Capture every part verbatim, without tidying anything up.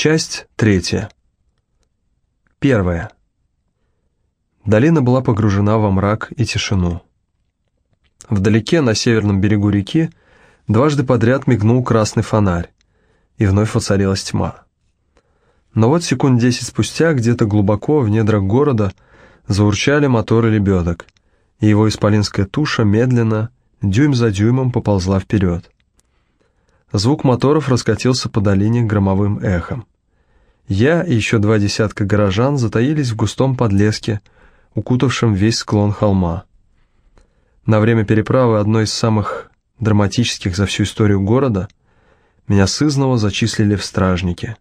Часть третья. Первая. Долина была погружена во мрак и тишину. Вдалеке, на северном берегу реки, дважды подряд мигнул красный фонарь, и вновь воцарилась тьма. Но вот секунд десять спустя, где-то глубоко в недрах города, заурчали моторы лебедок, и его исполинская туша медленно, дюйм за дюймом поползла вперед. Звук моторов раскатился по долине громовым эхом. Я и еще два десятка горожан затаились в густом подлеске, укутавшем весь склон холма. На время переправы одной из самых драматических за всю историю города меня сызнова зачислили в стражники.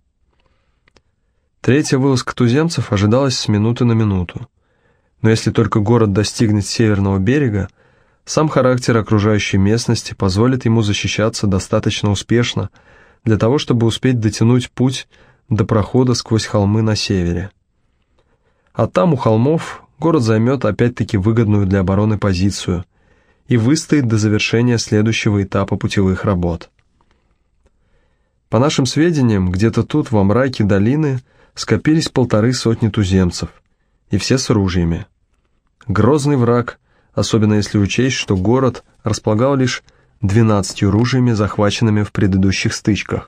Третья вылазка туземцев ожидалась с минуты на минуту, но если только город достигнет северного берега, сам характер окружающей местности позволит ему защищаться достаточно успешно для того, чтобы успеть дотянуть путь до прохода сквозь холмы на севере. А там, у холмов, город займет опять-таки выгодную для обороны позицию и выстоит до завершения следующего этапа путевых работ. По нашим сведениям, где-то тут, во мраке долины, скопились полторы сотни туземцев, и все с ружьями. Грозный враг, особенно если учесть, что город располагал лишь двенадцатью ружьями, захваченными в предыдущих стычках.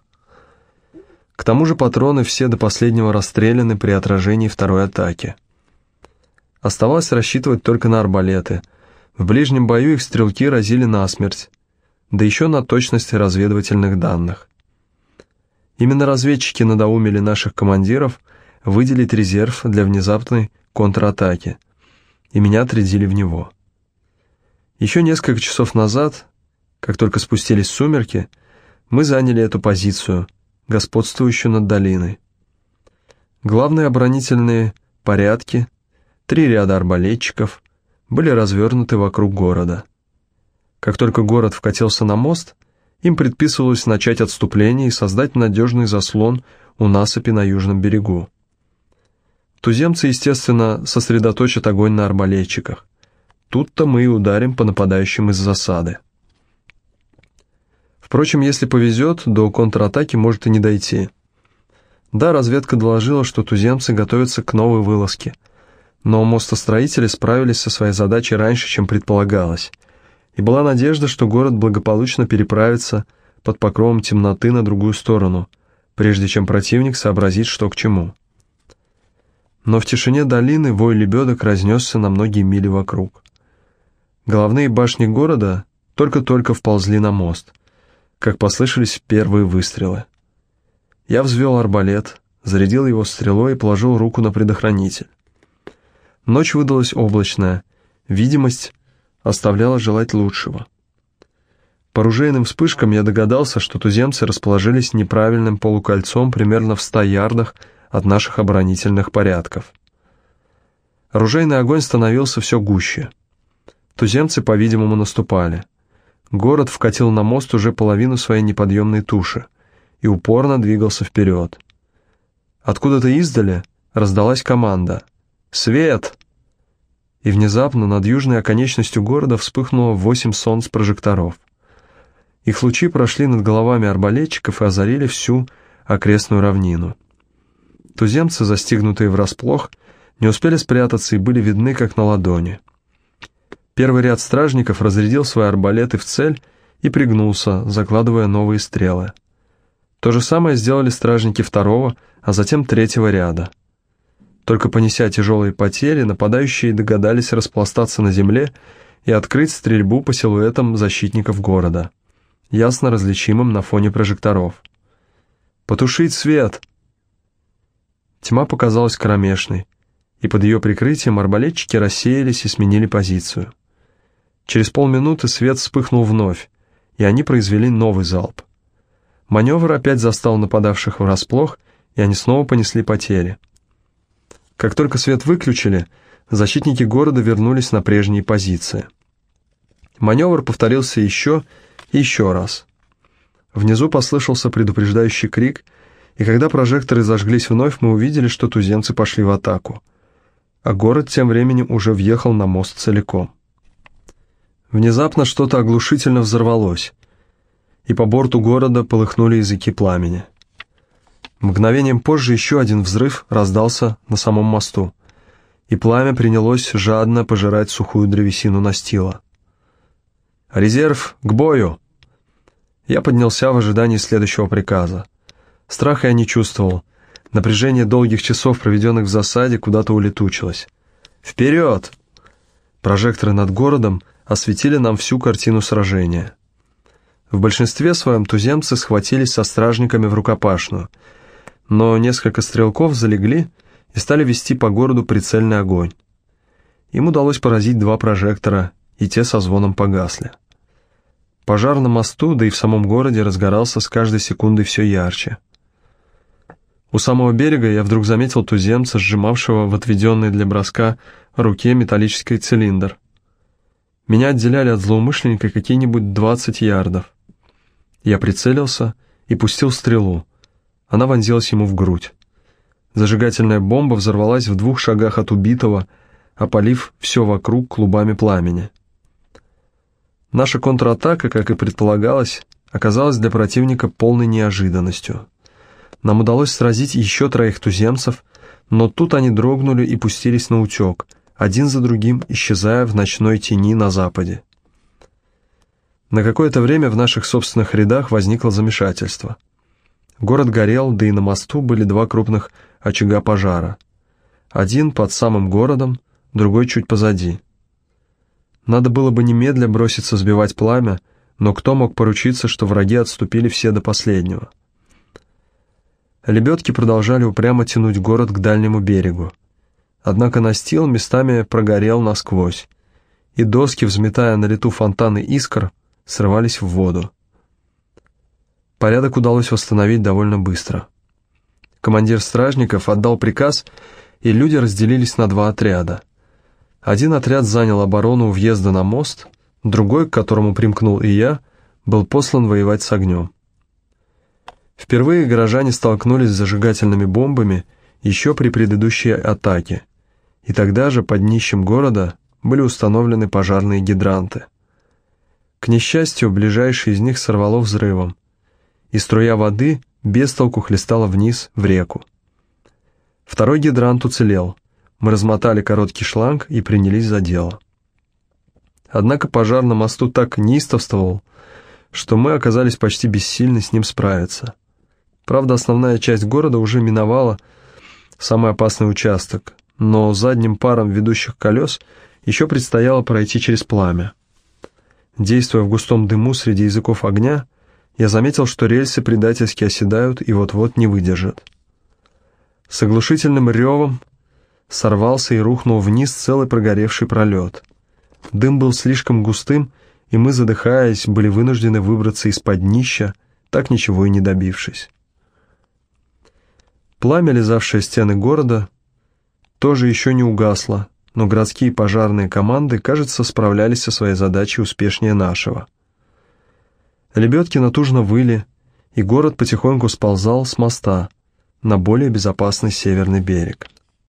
К тому же патроны все до последнего расстреляны при отражении второй атаки. Оставалось рассчитывать только на арбалеты. В ближнем бою их стрелки разили насмерть, да еще на точность разведывательных данных. Именно разведчики надоумили наших командиров выделить резерв для внезапной контратаки, и меня отрядили в него. Еще несколько часов назад, как только спустились сумерки, мы заняли эту позицию, господствующую над долиной. Главные оборонительные порядки, три ряда арбалетчиков, были развернуты вокруг города. Как только город вкатился на мост, им предписывалось начать отступление и создать надежный заслон у насыпи на южном берегу. Туземцы, естественно, сосредоточат огонь на арбалетчиках. Тут-то мы и ударим по нападающим из засады. Впрочем, если повезет, до контратаки может и не дойти. Да, разведка доложила, что туземцы готовятся к новой вылазке, но мостостроители справились со своей задачей раньше, чем предполагалось, и была надежда, что город благополучно переправится под покровом темноты на другую сторону, прежде чем противник сообразит, что к чему. Но в тишине долины вой лебедок разнесся на многие мили вокруг. Головные башни города только-только вползли на мост, как послышались первые выстрелы. Я взвел арбалет, зарядил его стрелой и положил руку на предохранитель. Ночь выдалась облачная, видимость оставляла желать лучшего. По ружейным вспышкам я догадался, что туземцы расположились неправильным полукольцом примерно в ста ярдах от наших оборонительных порядков. Ружейный огонь становился все гуще. Туземцы, по-видимому, наступали. Город вкатил на мост уже половину своей неподъемной туши и упорно двигался вперед. Откуда-то издали раздалась команда «Свет!», и внезапно над южной оконечностью города вспыхнуло восемь солнц прожекторов. Их лучи прошли над головами арбалетчиков и озарили всю окрестную равнину. Туземцы, застигнутые врасплох, не успели спрятаться и были видны как на ладони. Первый ряд стражников разрядил свои арбалеты в цель и пригнулся, закладывая новые стрелы. То же самое сделали стражники второго, а затем третьего ряда. Только понеся тяжелые потери, нападающие догадались распластаться на земле и открыть стрельбу по силуэтам защитников города, ясно различимым на фоне прожекторов. «Потушить свет!» Тьма показалась кромешной, и под ее прикрытием арбалетчики рассеялись и сменили позицию. Через полминуты свет вспыхнул вновь, и они произвели новый залп. Маневр опять застал нападавших врасплох, и они снова понесли потери. Как только свет выключили, защитники города вернулись на прежние позиции. Маневр повторился еще и еще раз. Внизу послышался предупреждающий крик, и когда прожекторы зажглись вновь, мы увидели, что туземцы пошли в атаку, а город тем временем уже въехал на мост целиком. Внезапно что-то оглушительно взорвалось, и по борту города полыхнули языки пламени. Мгновением позже еще один взрыв раздался на самом мосту, и пламя принялось жадно пожирать сухую древесину настила. «Резерв, к бою!» Я поднялся в ожидании следующего приказа. Страха я не чувствовал. Напряжение долгих часов, проведенных в засаде, куда-то улетучилось. «Вперед!» Прожекторы над городом осветили нам всю картину сражения. В большинстве своем туземцы схватились со стражниками в рукопашную, но несколько стрелков залегли и стали вести по городу прицельный огонь. Им удалось поразить два прожектора, и те со звоном погасли. Пожар на мосту, да и в самом городе разгорался с каждой секундой все ярче. У самого берега я вдруг заметил туземца, сжимавшего в отведенной для броска руке металлический цилиндр. Меня отделяли от злоумышленника какие-нибудь двадцать ярдов. Я прицелился и пустил стрелу. Она вонзилась ему в грудь. Зажигательная бомба взорвалась в двух шагах от убитого, опалив все вокруг клубами пламени. Наша контратака, как и предполагалось, оказалась для противника полной неожиданностью. Нам удалось сразить еще троих туземцев, но тут они дрогнули и пустились на утек, один за другим исчезая в ночной тени на западе. На какое-то время в наших собственных рядах возникло замешательство. Город горел, да и на мосту были два крупных очага пожара. Один под самым городом, другой чуть позади. Надо было бы немедля броситься сбивать пламя, но кто мог поручиться, что враги отступили все до последнего? Лебедки продолжали упрямо тянуть город к дальнему берегу. Однако настил местами прогорел насквозь, и доски, взметая на лету фонтаны искр, срывались в воду. Порядок удалось восстановить довольно быстро. Командир стражников отдал приказ, и люди разделились на два отряда. Один отряд занял оборону у въезда на мост, другой, к которому примкнул и я, был послан воевать с огнем. Впервые горожане столкнулись с зажигательными бомбами еще при предыдущей атаке, и тогда же под днищем города были установлены пожарные гидранты. К несчастью, ближайший из них сорвало взрывом, и струя воды без толку хлестала вниз в реку. Второй гидрант уцелел, мы размотали короткий шланг и принялись за дело. Однако пожар на мосту так неистовствовал, что мы оказались почти бессильны с ним справиться. Правда, основная часть города уже миновала самый опасный участок, но задним паром ведущих колес еще предстояло пройти через пламя. Действуя в густом дыму среди языков огня, я заметил, что рельсы предательски оседают и вот-вот не выдержат. С оглушительным ревом сорвался и рухнул вниз целый прогоревший пролет. Дым был слишком густым, и мы, задыхаясь, были вынуждены выбраться из-под днища, так ничего и не добившись. Пламя, лизавшее стены города, тоже еще не угасло, но городские пожарные команды, кажется, справлялись со своей задачей успешнее нашего. Лебедки натужно выли, и город потихоньку сползал с моста на более безопасный северный берег.